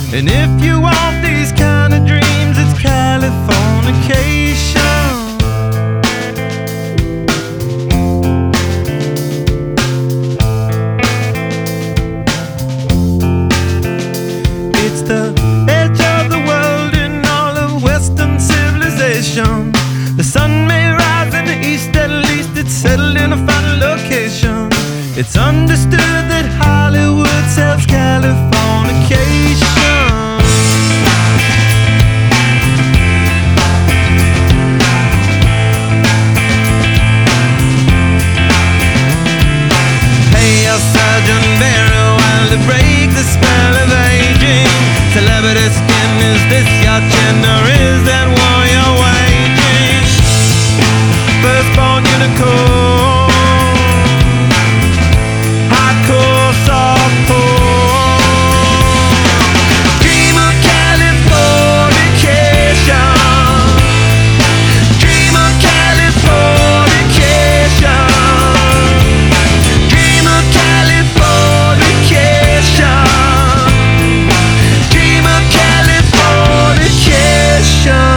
And if you want these kind of dreams, it's Californication. It's the edge of the world in all of Western civilization. The sun may rise in the east, at least it's settled in a final location. It's understood that Hollywood sells Californication. Hey, Sergeant Barry, while to break the spell of aging. Celebrity skin, is this your chin, or is that war you're waging? Firstborn unicorn, hardcore softcore. Dream of Californication. Dream of Californication. Dream of Californication. Dream of Californication.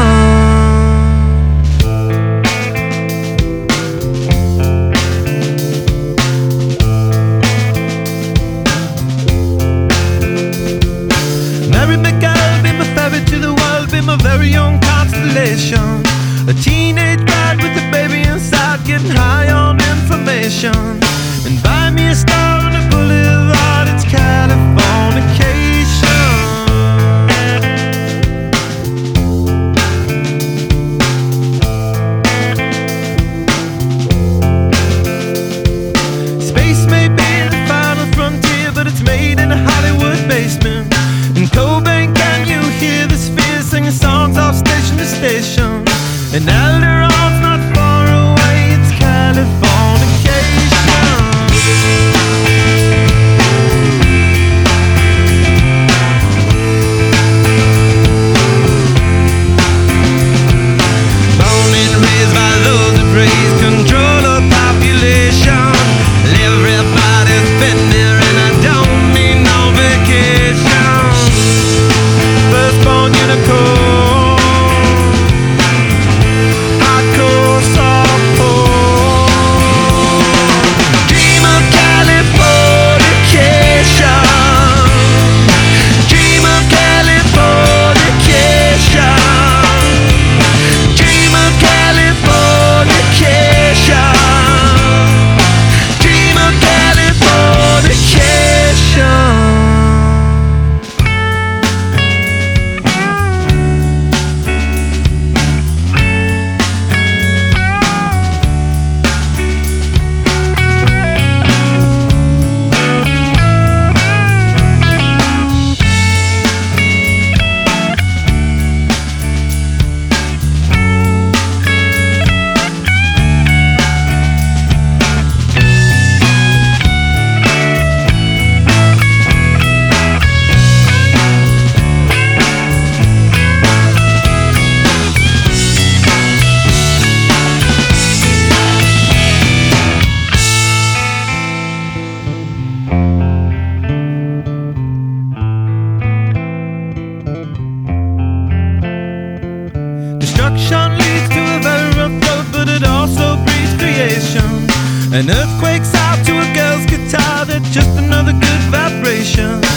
Mary McGill, be my ferry to the world, be my very own constellation. A teenage bride with a baby inside, getting high on information. And buy me a star on a boulevard, it's Californication. Space may be the final frontier, but it's made in a Hollywood basement. In Cobain, can you hear the spheres singing songs off station to station? And Alderon's not far away, it's Californication. Born and raised by those who praise control of population. Everybody's been there, and I don't need no vacation. Firstborn unicorn, hardcore softcore. Dream of Californication. Dream of Californication. Dream of Californication. Dream of Californication. Destruction leads to a very rough road, but it also breeds creation. An earthquake's out to a girl's guitar, that's just another good vibration.